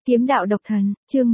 Kiếm đạo độc thần, chương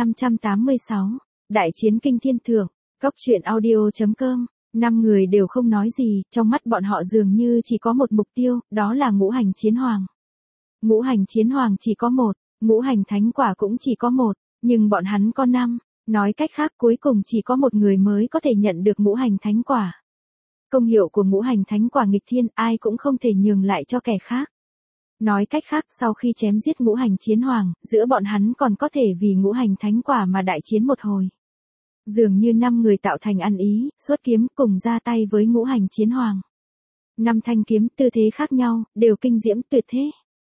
1586, Đại chiến kinh thiên thượng, Cốc truyện audio.com, 5 người đều không nói gì, trong mắt bọn họ dường như chỉ có một mục tiêu, đó là ngũ hành chiến hoàng. Ngũ hành chiến hoàng chỉ có một, ngũ hành thánh quả cũng chỉ có một, nhưng bọn hắn có 5, nói cách khác cuối cùng chỉ có một người mới có thể nhận được ngũ hành thánh quả. Công hiệu của ngũ hành thánh quả nghịch thiên, ai cũng không thể nhường lại cho kẻ khác. Nói cách khác sau khi chém giết ngũ hành chiến hoàng, giữa bọn hắn còn có thể vì ngũ hành thánh quả mà đại chiến một hồi. Dường như 5 người tạo thành ăn ý, xuất kiếm cùng ra tay với ngũ hành chiến hoàng. 5 thanh kiếm tư thế khác nhau, đều kinh diễm tuyệt thế.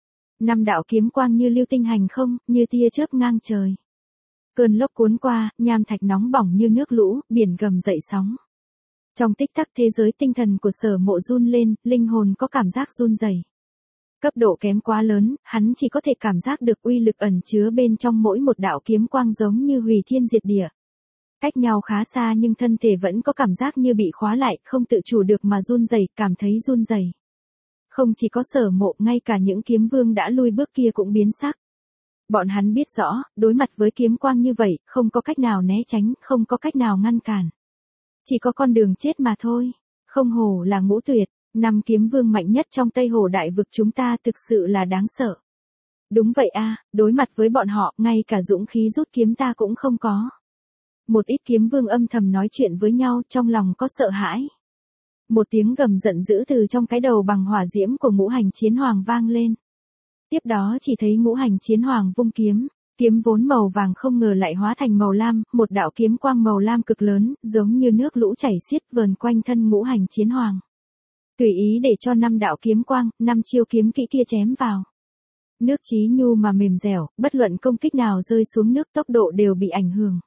5 đạo kiếm quang như lưu tinh hành không, như tia chớp ngang trời. Cơn lốc cuốn qua, nham thạch nóng bỏng như nước lũ, biển gầm dậy sóng. Trong tích tắc thế giới tinh thần của Sở Mộ run lên, linh hồn có cảm giác run rẩy. Cấp độ kém quá lớn, hắn chỉ có thể cảm giác được uy lực ẩn chứa bên trong mỗi một đạo kiếm quang giống như hủy thiên diệt địa. Cách nhau khá xa nhưng thân thể vẫn có cảm giác như bị khóa lại, không tự chủ được mà run rẩy, cảm thấy run rẩy. Không chỉ có Sở Mộ, ngay cả những kiếm vương đã lui bước kia cũng biến sắc. Bọn hắn biết rõ, đối mặt với kiếm quang như vậy, không có cách nào né tránh, không có cách nào ngăn cản. Chỉ có con đường chết mà thôi. Không hổ là Ngũ Tuyệt, 5 kiếm vương mạnh nhất trong Tây Hồ đại vực chúng ta thực sự là đáng sợ. Đúng vậy a, đối mặt với bọn họ, ngay cả dũng khí rút kiếm ta cũng không có. Một ít kiếm vương âm thầm nói chuyện với nhau, trong lòng có sợ hãi. Một tiếng gầm giận dữ từ trong cái đầu bằng hỏa diễm của ngũ hành chiến hoàng vang lên. Tiếp đó chỉ thấy ngũ hành chiến hoàng vung kiếm. Kiếm vốn màu vàng không ngờ lại hóa thành màu lam, một đạo kiếm quang màu lam cực lớn, giống như nước lũ chảy xiết vờn quanh thân ngũ hành chiến hoàng. Tùy ý để cho 5 đạo kiếm quang, 5 chiêu kiếm kỹ kia chém vào. Nước chí nhu mà mềm dẻo, bất luận công kích nào rơi xuống nước tốc độ đều bị ảnh hưởng.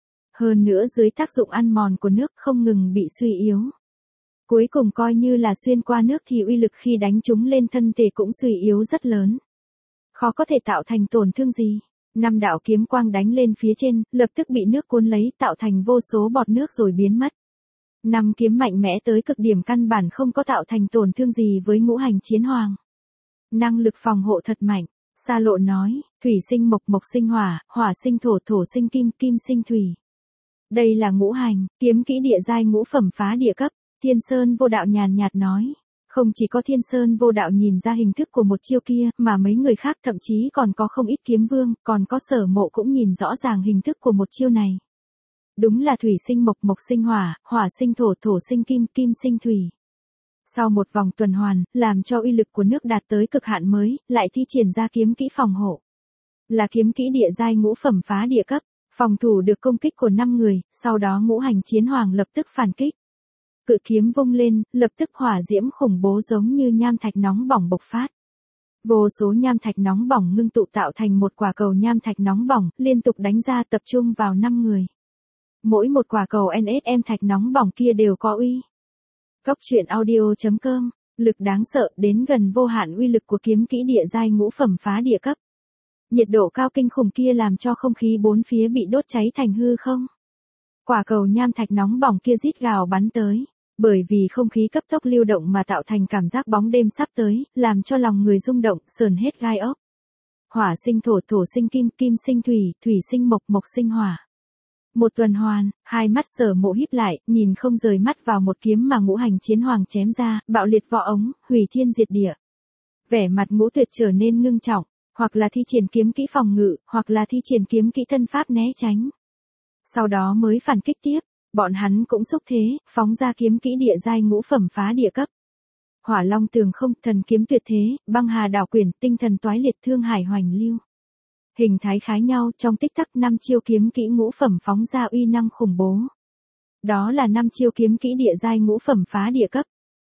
Hơn nữa dưới tác dụng ăn mòn của nước không ngừng bị suy yếu. Cuối cùng coi như là xuyên qua nước thì uy lực khi đánh chúng lên thân thể cũng suy yếu rất lớn. Khó có thể tạo thành tổn thương gì. 5 đạo kiếm quang đánh lên phía trên, lập tức bị nước cuốn lấy tạo thành vô số bọt nước rồi biến mất. 5 kiếm mạnh mẽ tới cực điểm căn bản không có tạo thành tổn thương gì với ngũ hành chiến hoàng. Năng lực phòng hộ thật mạnh, Sa Lộ nói, thủy sinh mộc, mộc sinh hỏa, hỏa sinh thổ, thổ sinh kim, kim sinh thủy. Đây là ngũ hành, kiếm kỹ địa giai ngũ phẩm phá địa cấp, Thiên Sơn Vô Đạo nhàn nhạt nói. Không chỉ có Thiên Sơn Vô Đạo nhìn ra hình thức của một chiêu kia, mà mấy người khác thậm chí còn có không ít kiếm vương, còn có Sở Mộ cũng nhìn rõ ràng hình thức của một chiêu này. Đúng là thủy sinh mộc, mộc sinh hỏa, hỏa sinh thổ, thổ sinh kim, kim sinh thủy. Sau một vòng tuần hoàn, làm cho uy lực của nước đạt tới cực hạn mới, lại thi triển ra kiếm kỹ phòng hộ. Là kiếm kỹ địa giai ngũ phẩm phá địa cấp, phòng thủ được công kích của 5 người, sau đó ngũ hành chiến hoàng lập tức phản kích. Cự kiếm vung lên, lập tức hỏa diễm khủng bố giống như nham thạch nóng bỏng bộc phát. Vô số nham thạch nóng bỏng ngưng tụ tạo thành một quả cầu nham thạch nóng bỏng, liên tục đánh ra tập trung vào 5 người. Mỗi một quả cầu NSM thạch nóng bỏng kia đều có uy. Cốc truyện audio.com, lực đáng sợ đến gần vô hạn uy lực của kiếm kỹ địa giai ngũ phẩm phá địa cấp. Nhiệt độ cao kinh khủng kia làm cho không khí bốn phía bị đốt cháy thành hư không. Quả cầu nham thạch nóng bỏng kia rít gào bắn tới, bởi vì không khí cấp tốc lưu động mà tạo thành cảm giác bóng đêm sắp tới, làm cho lòng người rung động, sờn hết gai ốc. Hỏa sinh thổ, thổ sinh kim, kim sinh thủy, thủy sinh mộc, mộc sinh hỏa. Một tuần hoàn, hai mắt Sở Mộ híp lại, nhìn không rời mắt vào một kiếm mà ngũ hành chiến hoàng chém ra, bạo liệt vỏ ống, hủy thiên diệt địa. Vẻ mặt Ngũ Tuyệt trở nên ngưng trọng, hoặc là thi triển kiếm kỹ phòng ngự, hoặc là thi triển kiếm kỹ thân pháp né tránh. Sau đó mới phản kích tiếp, bọn hắn cũng xúc thế, phóng ra kiếm kỹ địa giai ngũ phẩm phá địa cấp. Hỏa long tường không, thần kiếm tuyệt thế, băng hà đảo quyển, tinh thần toái liệt, thương hải hoành lưu. Hình thái khái nhau, trong tích tắc 5 chiêu kiếm kỹ ngũ phẩm phóng ra uy năng khủng bố. Đó là 5 chiêu kiếm kỹ địa giai ngũ phẩm phá địa cấp.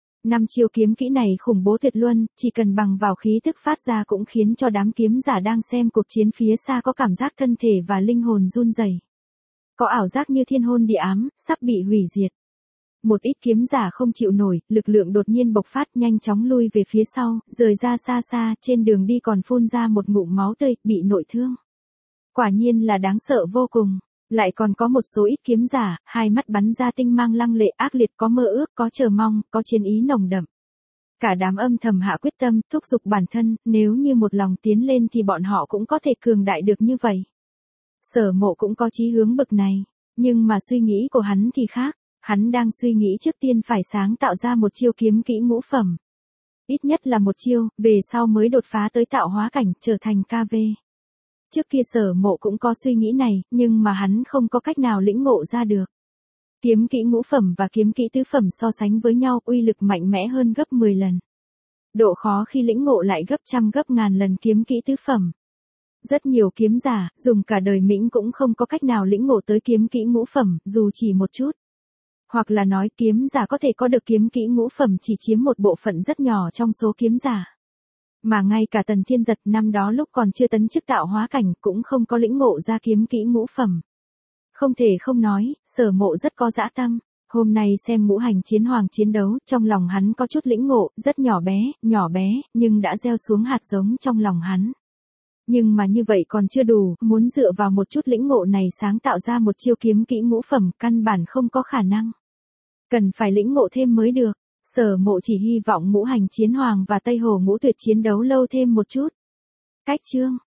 5 chiêu kiếm kỹ này khủng bố tuyệt luân, chỉ cần bằng vào khí thức phát ra cũng khiến cho đám kiếm giả đang xem cuộc chiến phía xa có cảm giác thân thể và linh hồn run rẩy. Có ảo giác như thiên hôn địa ám, sắp bị hủy diệt. Một ít kiếm giả không chịu nổi, lực lượng đột nhiên bộc phát nhanh chóng lui về phía sau, rời ra xa xa, trên đường đi còn phun ra một ngụm máu tươi, bị nội thương. Quả nhiên là đáng sợ vô cùng. Lại còn có một số ít kiếm giả, hai mắt bắn ra tinh mang lăng lệ ác liệt, có mơ ước, có chờ mong, có chiến ý nồng đậm. Cả đám âm thầm hạ quyết tâm, thúc giục bản thân, nếu như một lòng tiến lên thì bọn họ cũng có thể cường đại được như vậy. Sở Mộ cũng có chí hướng bực này, nhưng mà suy nghĩ của hắn thì khác, hắn đang suy nghĩ trước tiên phải sáng tạo ra một chiêu kiếm kỹ ngũ phẩm. Ít nhất là một chiêu, về sau mới đột phá tới tạo hóa cảnh, trở thành KV. Trước kia Sở Mộ cũng có suy nghĩ này, nhưng mà hắn không có cách nào lĩnh ngộ ra được. Kiếm kỹ ngũ phẩm và kiếm kỹ tứ phẩm so sánh với nhau, uy lực mạnh mẽ hơn gấp 10 lần. Độ khó khi lĩnh ngộ lại gấp trăm gấp ngàn lần kiếm kỹ tứ phẩm. Rất nhiều kiếm giả, dùng cả đời Mĩnh cũng không có cách nào lĩnh ngộ tới kiếm kỹ ngũ phẩm, dù chỉ một chút. Hoặc là nói kiếm giả có thể có được kiếm kỹ ngũ phẩm chỉ chiếm một bộ phận rất nhỏ trong số kiếm giả. Mà ngay cả Tần Thiên Giật năm đó lúc còn chưa tấn chức tạo hóa cảnh cũng không có lĩnh ngộ ra kiếm kỹ ngũ phẩm. Không thể không nói, Sở Mộ rất có dã tâm. Hôm nay xem ngũ hành chiến hoàng chiến đấu, trong lòng hắn có chút lĩnh ngộ, rất nhỏ bé, nhưng đã gieo xuống hạt giống trong lòng hắn. Nhưng mà như vậy còn chưa đủ, muốn dựa vào một chút lĩnh ngộ này sáng tạo ra một chiêu kiếm kỹ ngũ phẩm, căn bản không có khả năng. Cần phải lĩnh ngộ thêm mới được. Sở Mộ chỉ hy vọng ngũ hành chiến hoàng và Tây Hồ Ngũ Tuyệt chiến đấu lâu thêm một chút. Cách chương